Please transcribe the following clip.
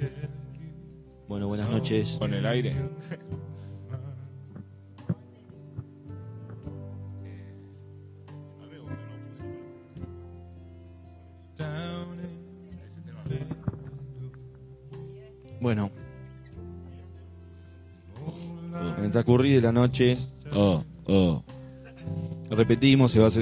Bueno, buenas noches. Con el aire. Bueno. En el transcurrir de la noche, repetimos, se va a hacer